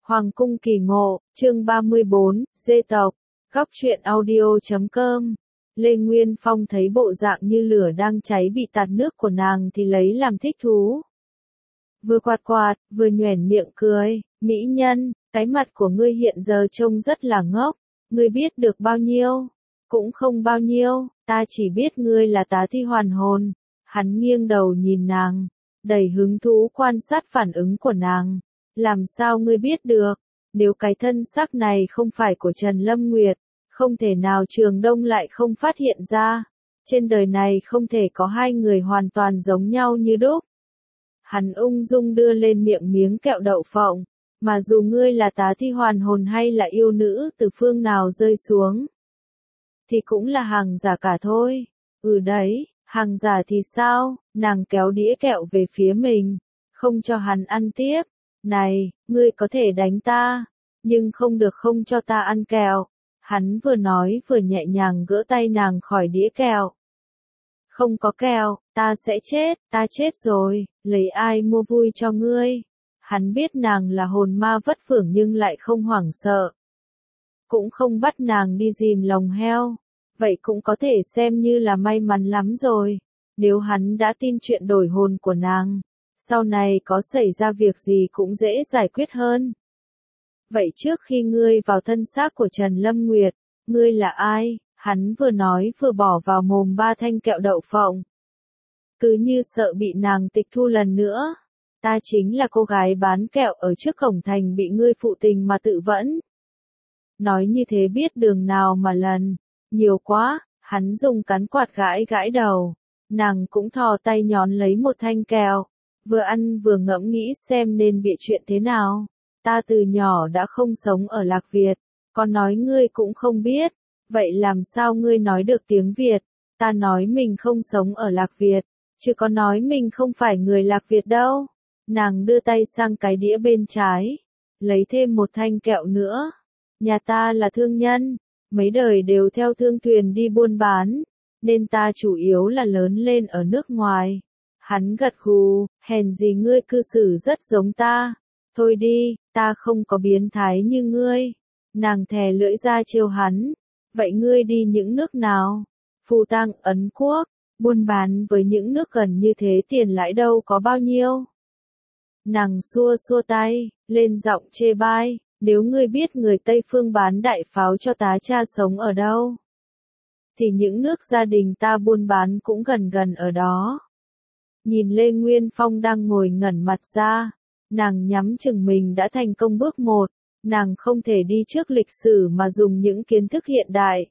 Hoàng cung kỳ ngộ, chương 34, dê tộc, góc truyện audio.com. Lê Nguyên Phong thấy bộ dạng như lửa đang cháy bị tạt nước của nàng thì lấy làm thích thú. Vừa quạt quạt, vừa nhoẻn miệng cười, mỹ nhân, cái mặt của ngươi hiện giờ trông rất là ngốc, ngươi biết được bao nhiêu? Cũng không bao nhiêu, ta chỉ biết ngươi là tá thi hoàn hồn. Hắn nghiêng đầu nhìn nàng, đầy hứng thú quan sát phản ứng của nàng. Làm sao ngươi biết được? Nếu cái thân xác này không phải của Trần Lâm Nguyệt, không thể nào Trường Đông lại không phát hiện ra. Trên đời này không thể có hai người hoàn toàn giống nhau như đúc. Hắn ung dung đưa lên miệng miếng kẹo đậu phộng, mà dù ngươi là tá thi hoàn hồn hay là yêu nữ từ phương nào rơi xuống, thì cũng là hàng giả cả thôi. Ừ đấy, hàng giả thì sao? Nàng kéo đĩa kẹo về phía mình, không cho hắn ăn tiếp. Này, ngươi có thể đánh ta, nhưng không được không cho ta ăn kẹo. Hắn vừa nói vừa nhẹ nhàng gỡ tay nàng khỏi đĩa kẹo. Không có kẹo, ta sẽ chết, ta chết rồi, lấy ai mua vui cho ngươi. Hắn biết nàng là hồn ma vất phưởng nhưng lại không hoảng sợ. Cũng không bắt nàng đi dìm lồng heo. Vậy cũng có thể xem như là may mắn lắm rồi. Nếu hắn đã tin chuyện đổi hồn của nàng, sau này có xảy ra việc gì cũng dễ giải quyết hơn. Vậy trước khi ngươi vào thân xác của Trần Lâm Nguyệt, ngươi là ai? Hắn vừa nói vừa bỏ vào mồm 3 thanh kẹo đậu phộng. Cứ như sợ bị nàng tịch thu lần nữa. Ta chính là cô gái bán kẹo ở trước cổng thành bị ngươi phụ tình mà tự vẫn. Nói như thế biết đường nào mà lần. Nhiều quá, hắn dùng cán quạt gãi gãi đầu. Nàng cũng thò tay nhón lấy một thanh kẹo. Vừa ăn vừa ngẫm nghĩ xem nên bịa chuyện thế nào. Ta từ nhỏ đã không sống ở Lạc Việt, còn nói ngươi cũng không biết. Vậy làm sao ngươi nói được tiếng Việt? Ta nói mình không sống ở Lạc Việt, chứ có nói mình không phải người Lạc Việt đâu. Nàng đưa tay sang cái đĩa bên trái, lấy thêm một thanh kẹo nữa. Nhà ta là thương nhân, mấy đời đều theo thương thuyền đi buôn bán, nên ta chủ yếu là lớn lên ở nước ngoài. Hắn gật gù, hèn gì ngươi cư xử rất giống ta. Thôi đi, ta không có biến thái như ngươi. Nàng thè lưỡi ra trêu hắn. Vậy ngươi đi những nước nào? Phù Tang, Ấn Quốc, buôn bán với những nước gần như thế tiền lãi đâu có bao nhiêu. Nàng xua xua tay, lên giọng chê bai, nếu ngươi biết người Tây Phương bán đại pháo cho tá cha sống ở đâu, thì những nước gia đình ta buôn bán cũng gần gần ở đó. Nhìn Lê Nguyên Phong đang ngồi ngẩn mặt ra, nàng nhắm chừng mình đã thành công bước 1, nàng không thể đi trước lịch sử mà dùng những kiến thức hiện đại,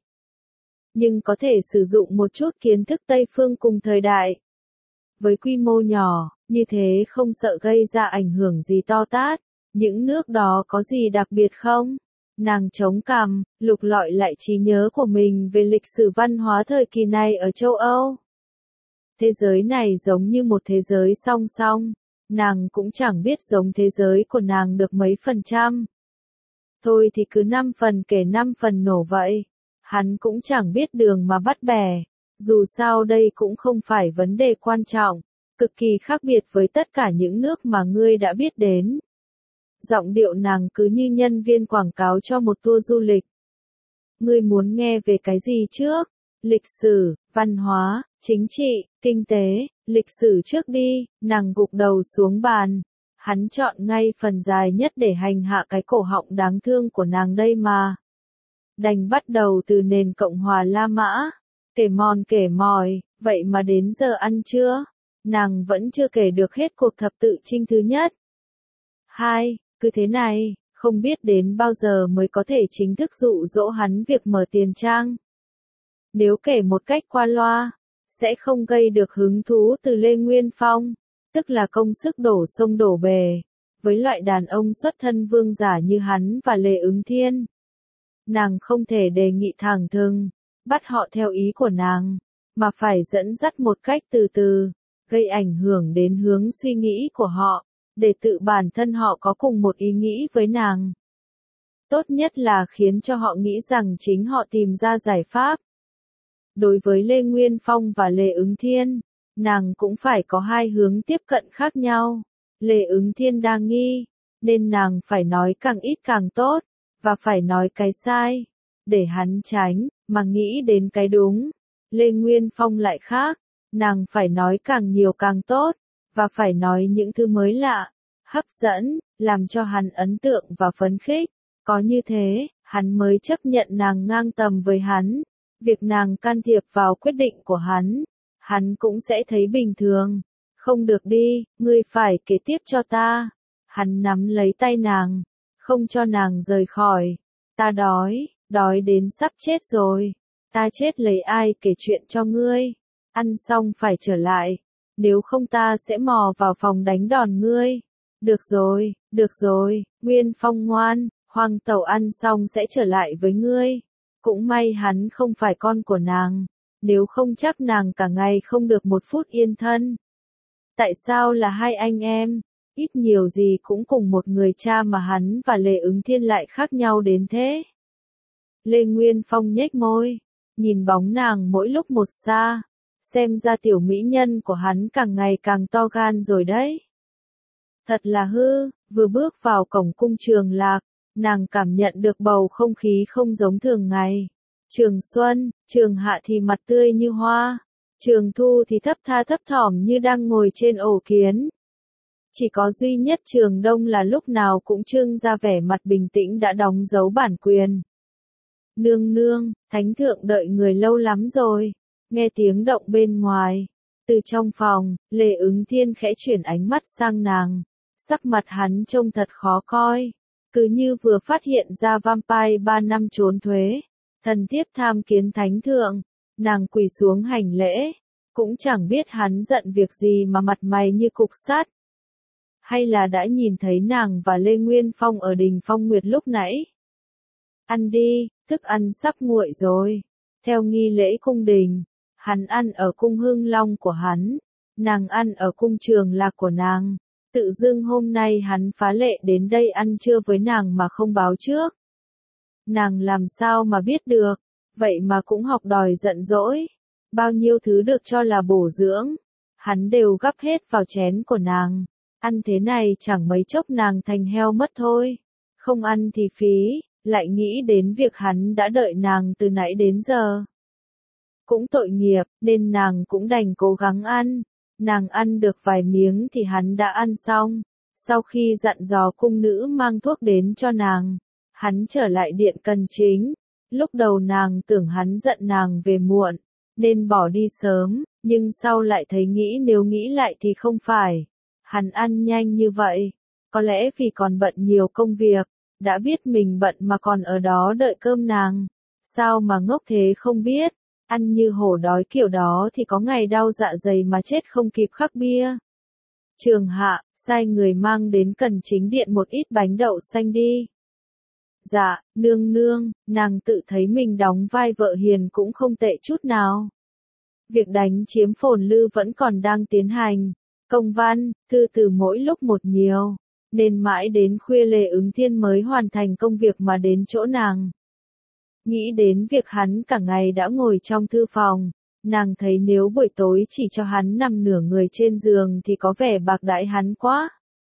nhưng có thể sử dụng một chút kiến thức Tây Phương cùng thời đại. Với quy mô nhỏ, như thế không sợ gây ra ảnh hưởng gì to tát. Những nước đó có gì đặc biệt không? Nàng chống cằm, lục lọi lại trí nhớ của mình về lịch sử văn hóa thời kỳ này ở châu Âu. Thế giới này giống như một thế giới song song. Nàng cũng chẳng biết giống thế giới của nàng được mấy %. Thôi thì cứ 5 phần kể 5 phần nổ vậy. Hắn cũng chẳng biết đường mà bắt bè. Dù sao đây cũng không phải vấn đề quan trọng. Cực kỳ khác biệt với tất cả những nước mà ngươi đã biết đến. Giọng điệu nàng cứ như nhân viên quảng cáo cho một tour du lịch. Ngươi muốn nghe về cái gì trước? Lịch sử, văn hóa, chính trị, kinh tế, lịch sử trước đi. Nàng gục đầu xuống bàn. Hắn chọn ngay phần dài nhất để hành hạ cái cổ họng đáng thương của nàng đây mà. Đành bắt đầu từ nền Cộng hòa La Mã. Kể mòn kể mỏi, vậy mà đến giờ ăn trưa, nàng vẫn chưa kể được hết cuộc thập tự chinh thứ nhất. 2. Cứ thế này, không biết đến bao giờ mới có thể chính thức dụ dỗ hắn việc mở tiền trang. Nếu kể một cách qua loa, sẽ không gây được hứng thú từ Lê Nguyên Phong, tức là công sức đổ sông đổ bể, với loại đàn ông xuất thân vương giả như hắn và Lê Ứng Thiên. Nàng không thể đề nghị thẳng thừng, bắt họ theo ý của nàng, mà phải dẫn dắt một cách từ từ, gây ảnh hưởng đến hướng suy nghĩ của họ, để tự bản thân họ có cùng một ý nghĩ với nàng. Tốt nhất là khiến cho họ nghĩ rằng chính họ tìm ra giải pháp. Đối với Lê Nguyên Phong và Lê Ứng Thiên, nàng cũng phải có hai hướng tiếp cận khác nhau. Lê Ứng Thiên đa nghi, nên nàng phải nói càng ít càng tốt, và phải nói cái sai, để hắn tránh, mà nghĩ đến cái đúng. Lê Nguyên Phong lại khác, nàng phải nói càng nhiều càng tốt, và phải nói những thứ mới lạ, hấp dẫn, làm cho hắn ấn tượng và phấn khích. Có như thế, hắn mới chấp nhận nàng ngang tầm với hắn. Việc nàng can thiệp vào quyết định của hắn cũng sẽ thấy bình thường. Không được đi, ngươi phải kể tiếp cho ta. Hắn nắm lấy tay nàng, không cho nàng rời khỏi. Ta đói đến sắp chết rồi. Ta chết lấy ai kể chuyện cho ngươi. Ăn xong phải trở lại, nếu không ta sẽ mò vào phòng đánh đòn ngươi. Được rồi, Nguyên Phong ngoan, Hoàng tẩu ăn xong sẽ trở lại với ngươi. Cũng may hắn không phải con của nàng, nếu không chắc nàng cả ngày không được một phút yên thân. Tại sao là hai anh em, ít nhiều gì cũng cùng một người cha mà hắn và Lê Ứng Thiên lại khác nhau đến thế? Lê Nguyên Phong nhếch môi, nhìn bóng nàng mỗi lúc một xa, xem ra tiểu mỹ nhân của hắn càng ngày càng to gan rồi đấy. Thật là hư, vừa bước vào cổng cung Trường Lạc, nàng cảm nhận được bầu không khí không giống thường ngày. Trường Xuân, Trường Hạ thì mặt tươi như hoa, Trường Thu thì thấp tha thấp thỏm như đang ngồi trên ổ kiến. Chỉ có duy nhất Trường Đông là lúc nào cũng trưng ra vẻ mặt bình tĩnh đã đóng dấu bản quyền. Nương nương, thánh thượng đợi người lâu lắm rồi. Nghe tiếng động bên ngoài, từ trong phòng, Lê Ứng Thiên khẽ chuyển ánh mắt sang nàng. Sắc mặt hắn trông thật khó coi, cứ như vừa phát hiện ra vampire 3 năm trốn thuế. Thần thiếp tham kiến thánh thượng, nàng quỳ xuống hành lễ, cũng chẳng biết hắn giận việc gì mà mặt mày như cục sắt. Hay là đã nhìn thấy nàng và Lê Nguyên Phong ở đình Phong Nguyệt lúc nãy? Ăn đi, thức ăn sắp nguội rồi. Theo nghi lễ cung đình, hắn ăn ở cung Hưng Long của hắn, nàng ăn ở cung Trường Lạc của nàng. Tự dưng hôm nay hắn phá lệ đến đây ăn trưa với nàng mà không báo trước. Nàng làm sao mà biết được, vậy mà cũng học đòi giận dỗi. Bao nhiêu thứ được cho là bổ dưỡng, hắn đều gắp hết vào chén của nàng. Ăn thế này chẳng mấy chốc nàng thành heo mất thôi. Không ăn thì phí, lại nghĩ đến việc hắn đã đợi nàng từ nãy đến giờ. Cũng tội nghiệp, nên nàng cũng đành cố gắng ăn. Nàng ăn được vài miếng thì hắn đã ăn xong. Sau khi dặn dò cung nữ mang thuốc đến cho nàng, hắn trở lại điện Cần Chính. Lúc đầu nàng tưởng hắn giận nàng về muộn, nên bỏ đi sớm, nhưng sau lại thấy nếu nghĩ lại thì không phải. Hắn ăn nhanh như vậy, có lẽ vì còn bận nhiều công việc, đã biết mình bận mà còn ở đó đợi cơm nàng. Sao mà ngốc thế không biết, ăn như hổ đói kiểu đó thì có ngày đau dạ dày mà chết không kịp khắc bia. Trường Hạ, sai người mang đến Cần Chính điện một ít bánh đậu xanh đi. Dạ, nương nương, nàng tự thấy mình đóng vai vợ hiền cũng không tệ chút nào. Việc đánh chiếm Phồn Lư vẫn còn đang tiến hành. Công văn, thư từ mỗi lúc một nhiều, nên mãi đến khuya Lê Ứng Thiên mới hoàn thành công việc mà đến chỗ nàng. Nghĩ đến việc hắn cả ngày đã ngồi trong thư phòng, nàng thấy nếu buổi tối chỉ cho hắn nằm nửa người trên giường thì có vẻ bạc đãi hắn quá.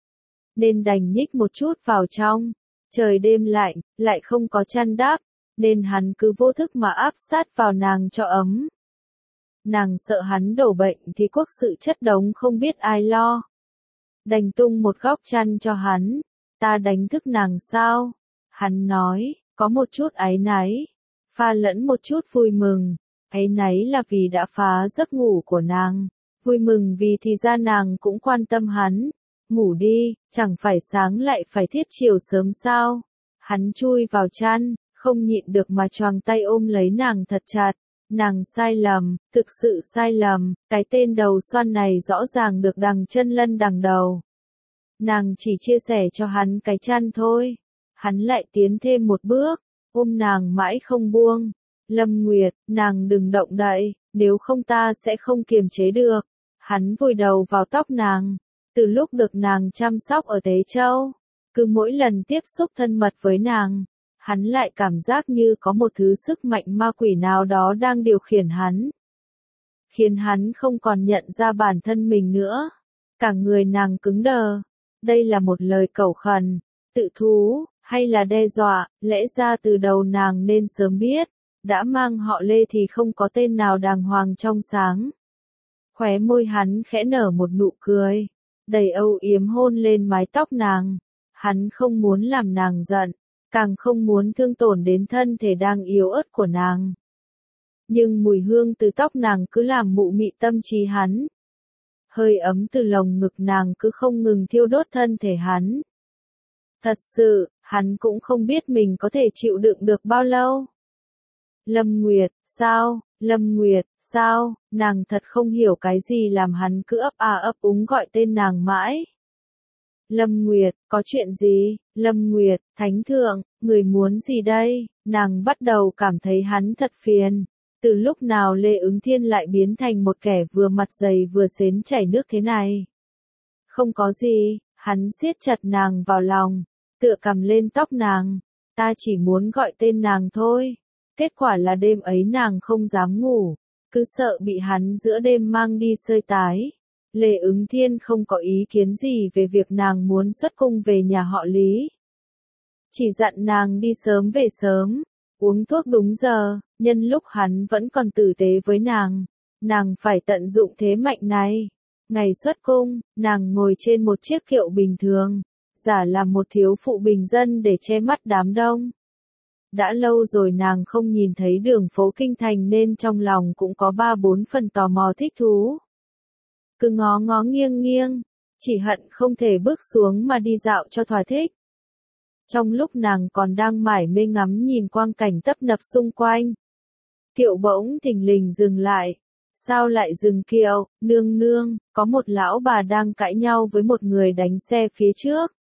Nên đành nhích một chút vào trong. Trời đêm lạnh, lại không có chăn đắp, nên hắn cứ vô thức mà áp sát vào nàng cho ấm. Nàng sợ hắn đổ bệnh thì quốc sự chất đống không biết ai lo. Đành tung một góc chăn cho hắn. Ta đánh thức nàng sao? Hắn nói, có một chút áy náy, pha lẫn một chút vui mừng. Áy náy là vì đã phá giấc ngủ của nàng, vui mừng vì thì ra nàng cũng quan tâm hắn. Ngủ đi, chẳng phải sáng lại phải thiết chiều sớm sao? Hắn chui vào chăn, không nhịn được mà choàng tay ôm lấy nàng thật chặt. Nàng sai lầm, thực sự sai lầm, cái tên đầu xoăn này rõ ràng được đằng chân lân đằng đầu. Nàng chỉ chia sẻ cho hắn cái chăn thôi. Hắn lại tiến thêm một bước, ôm nàng mãi không buông. Lâm Nguyệt, nàng đừng động đậy, nếu không ta sẽ không kiềm chế được. Hắn vùi đầu vào tóc nàng. Từ lúc được nàng chăm sóc ở Tế Châu, cứ mỗi lần tiếp xúc thân mật với nàng, hắn lại cảm giác như có một thứ sức mạnh ma quỷ nào đó đang điều khiển hắn. Khiến hắn không còn nhận ra bản thân mình nữa. Cả người nàng cứng đờ. Đây là một lời cầu khẩn, tự thú, hay là đe dọa, lẽ ra từ đầu nàng nên sớm biết, đã mang họ Lê thì không có tên nào đàng hoàng trong sáng. Khóe môi hắn khẽ nở một nụ cười, đầy âu yếm hôn lên mái tóc nàng. Hắn không muốn làm nàng giận, càng không muốn thương tổn đến thân thể đang yếu ớt của nàng. Nhưng mùi hương từ tóc nàng cứ làm mụ mị tâm trí hắn. Hơi ấm từ lồng ngực nàng cứ không ngừng thiêu đốt thân thể hắn. Thật sự, hắn cũng không biết mình có thể chịu đựng được bao lâu. Lâm Nguyệt, sao, Lâm Nguyệt, sao, nàng thật không hiểu cái gì làm hắn cứ ấp úng gọi tên nàng mãi. Lâm Nguyệt, có chuyện gì? Lâm Nguyệt, Thánh Thượng, người muốn gì đây? Nàng bắt đầu cảm thấy hắn thật phiền. Từ lúc nào Lê Ứng Thiên lại biến thành một kẻ vừa mặt dày vừa xến chảy nước thế này? Không có gì, hắn siết chặt nàng vào lòng, tựa cầm lên tóc nàng. Ta chỉ muốn gọi tên nàng thôi. Kết quả là đêm ấy nàng không dám ngủ, cứ sợ bị hắn giữa đêm mang đi sơi tái. Lê Ứng Thiên không có ý kiến gì về việc nàng muốn xuất cung về nhà họ Lý. Chỉ dặn nàng đi sớm về sớm, uống thuốc đúng giờ, nhân lúc hắn vẫn còn tử tế với nàng phải tận dụng thế mạnh này. Ngày xuất cung, nàng ngồi trên một chiếc kiệu bình thường, giả làm một thiếu phụ bình dân để che mắt đám đông. Đã lâu rồi nàng không nhìn thấy đường phố kinh thành nên trong lòng cũng có 3-4 phần tò mò thích thú. Cứ ngó ngó nghiêng nghiêng, chỉ hận không thể bước xuống mà đi dạo cho thỏa thích. Trong lúc nàng còn đang mải mê ngắm nhìn quang cảnh tấp nập xung quanh, kiệu bỗng thình lình dừng lại. Sao lại dừng kiệu, nương nương, có một lão bà đang cãi nhau với một người đánh xe phía trước.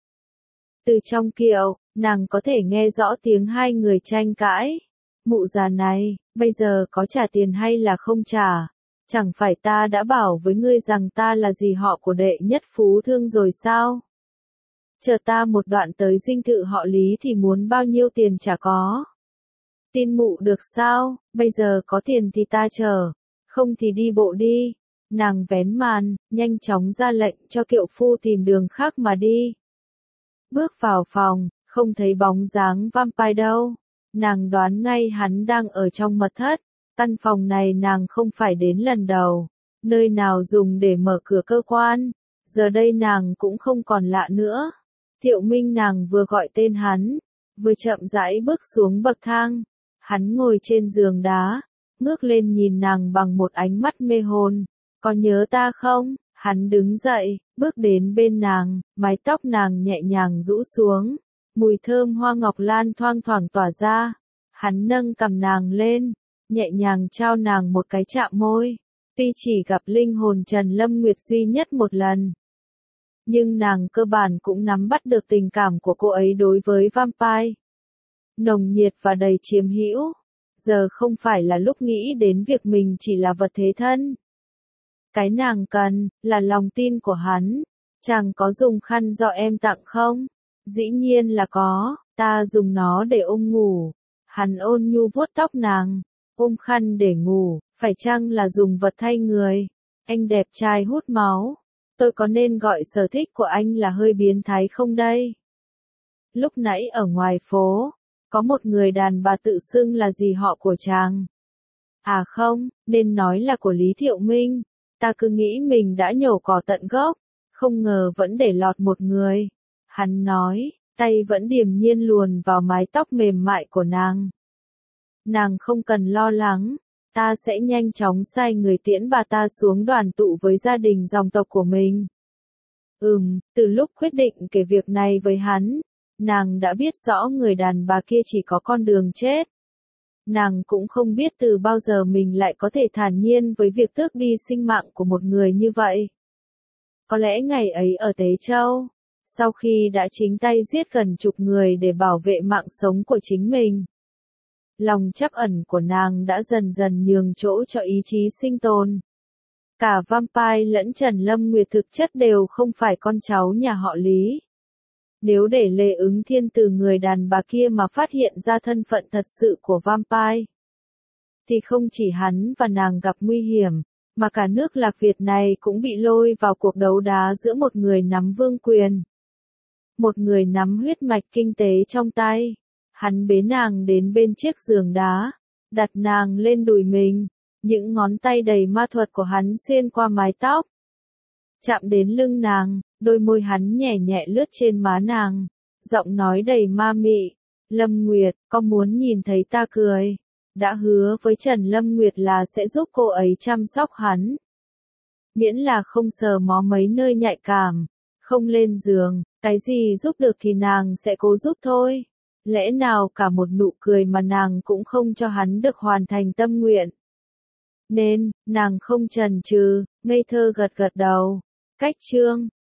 Từ trong kiệu, nàng có thể nghe rõ tiếng hai người tranh cãi. Mụ già này, bây giờ có trả tiền hay là không trả? Chẳng phải ta đã bảo với ngươi rằng ta là dì họ của đệ nhất phú thương rồi sao? Chờ ta một đoạn tới dinh thự họ Lý thì muốn bao nhiêu tiền chả có. Tin mụ được sao, bây giờ có tiền thì ta chờ, không thì đi bộ đi. Nàng vén màn, nhanh chóng ra lệnh cho kiệu phu tìm đường khác mà đi. Bước vào phòng, không thấy bóng dáng vampire đâu. Nàng đoán ngay hắn đang ở trong mật thất. Căn phòng này nàng không phải đến lần đầu. Nơi nào dùng để mở cửa cơ quan. Giờ đây nàng cũng không còn lạ nữa. Thiệu Minh nàng vừa gọi tên hắn, vừa chậm rãi bước xuống bậc thang. Hắn ngồi trên giường đá, ngước lên nhìn nàng bằng một ánh mắt mê hồn. Có nhớ ta không? Hắn đứng dậy, bước đến bên nàng, mái tóc nàng nhẹ nhàng rũ xuống. Mùi thơm hoa ngọc lan thoang thoảng tỏa ra. Hắn nâng cằm nàng lên, nhẹ nhàng trao nàng một cái chạm môi. Tuy chỉ gặp linh hồn Trần Lâm Nguyệt duy nhất một lần, nhưng nàng cơ bản cũng nắm bắt được tình cảm của cô ấy đối với vampire. Nồng nhiệt và đầy chiếm hữu. Giờ không phải là lúc nghĩ đến việc mình chỉ là vật thế thân. Cái nàng cần, là lòng tin của hắn. Chàng có dùng khăn do em tặng không? Dĩ nhiên là có, ta dùng nó để ôm ngủ. Hắn ôn nhu vuốt tóc nàng, ôm khăn để ngủ, phải chăng là dùng vật thay người? Anh đẹp trai hút máu. Tôi có nên gọi sở thích của anh là hơi biến thái không đây? Lúc nãy ở ngoài phố, có một người đàn bà tự xưng là dì họ của chàng. À không, nên nói là của Lý Thiệu Minh. Ta cứ nghĩ mình đã nhổ cỏ tận gốc, không ngờ vẫn để lọt một người. Hắn nói, tay vẫn điềm nhiên luồn vào mái tóc mềm mại của nàng. Nàng không cần lo lắng, ta sẽ nhanh chóng sai người tiễn bà ta xuống đoàn tụ với gia đình dòng tộc của mình. Từ lúc quyết định kể việc này với hắn, nàng đã biết rõ người đàn bà kia chỉ có con đường chết. Nàng cũng không biết từ bao giờ mình lại có thể thản nhiên với việc tước đi sinh mạng của một người như vậy. Có lẽ ngày ấy ở Tế Châu, sau khi đã chính tay giết gần chục người để bảo vệ mạng sống của chính mình, lòng trắc ẩn của nàng đã dần dần nhường chỗ cho ý chí sinh tồn. Cả vampire lẫn Trần Lâm Nguyệt thực chất đều không phải con cháu nhà họ Lý. Nếu để Lê Ứng Thiên từ người đàn bà kia mà phát hiện ra thân phận thật sự của vampire, thì không chỉ hắn và nàng gặp nguy hiểm, mà cả nước Lạc Việt này cũng bị lôi vào cuộc đấu đá giữa một người nắm vương quyền, một người nắm huyết mạch kinh tế trong tay. Hắn bế nàng đến bên chiếc giường đá, đặt nàng lên đùi mình, những ngón tay đầy ma thuật của hắn xuyên qua mái tóc, chạm đến lưng nàng, đôi môi hắn nhẹ nhẹ lướt trên má nàng, giọng nói đầy ma mị. Lâm Nguyệt, có muốn nhìn thấy ta cười? Đã hứa với Trần Lâm Nguyệt là sẽ giúp cô ấy chăm sóc hắn. Miễn là không sờ mó mấy nơi nhạy cảm, không lên giường, cái gì giúp được thì nàng sẽ cố giúp thôi. Lẽ nào cả một nụ cười mà nàng cũng không cho hắn được hoàn thành tâm nguyện? Nên, nàng không chần chừ, ngây thơ gật gật đầu. Cách chương